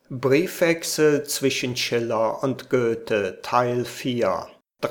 Briefwechsel zwischen Schiller und Goethe, Teil 4,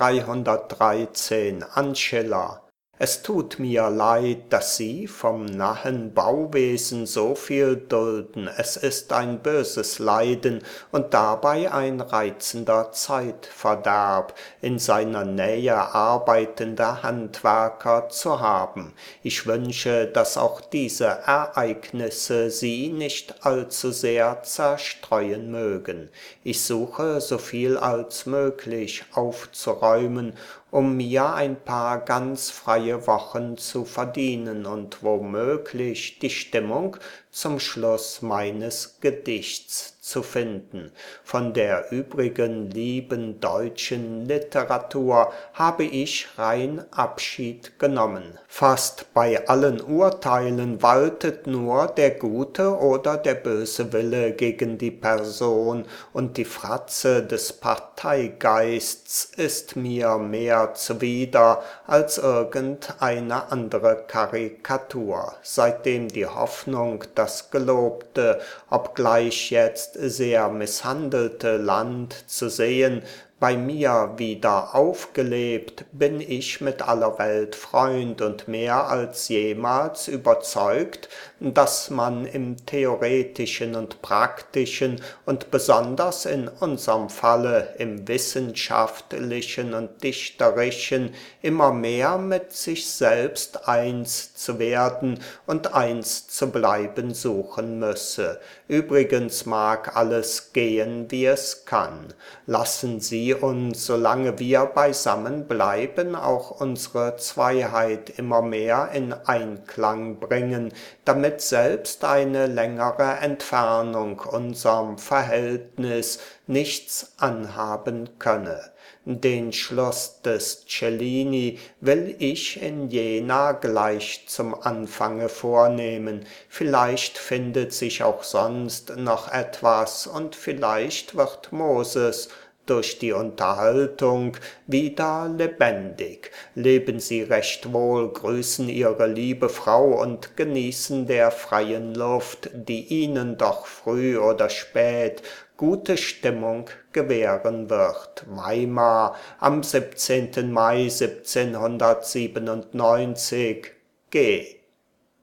313 an Schiller. Es tut mir leid, dass Sie vom nahen Bauwesen so viel dulden. Es ist ein böses Leiden und dabei ein reizender Zeitverderb, in seiner Nähe arbeitende Handwerker zu haben. Ich wünsche, dass auch diese Ereignisse Sie nicht allzu sehr zerstreuen mögen. Ich suche, so viel als möglich aufzuräumen, um mir ein paar ganz freie Wochen zu verdienen und womöglich die Stimmung zum Schluss meines Gedichts zu finden. Von der übrigen lieben deutschen Literatur habe ich rein Abschied genommen. Fast bei allen Urteilen waltet nur der gute oder der böse Wille gegen die Person, und die Fratze des Parteigeists ist mir mehr zuwider als irgendeine andere Karikatur. Seitdem die Hoffnung, das gelobte, obgleich jetzt sehr misshandelte Land zu sehen, bei mir wieder aufgelebt, bin ich mit aller Welt Freund und mehr als jemals überzeugt, dass man im Theoretischen und Praktischen und besonders in unserem Falle im Wissenschaftlichen und Dichterischen immer mehr mit sich selbst eins zu werden und eins zu bleiben suchen müsse. Übrigens mag alles gehen, wie es kann. Lassen Sie uns, solange wir beisammen bleiben, auch unsere Zweiheit immer mehr in Einklang bringen, damit selbst eine längere Entfernung unserem Verhältnis nichts anhaben könne. Den Schluss des Cellini will ich in Jena gleich zum Anfange vornehmen. Vielleicht findet sich auch sonst noch etwas und vielleicht wird Moses durch die Unterhaltung wieder lebendig. Leben Sie recht wohl, grüßen Ihre liebe Frau und genießen der freien Luft, die Ihnen doch früh oder spät gute Stimmung gewähren wird. Weimar am 17. Mai 1797 G.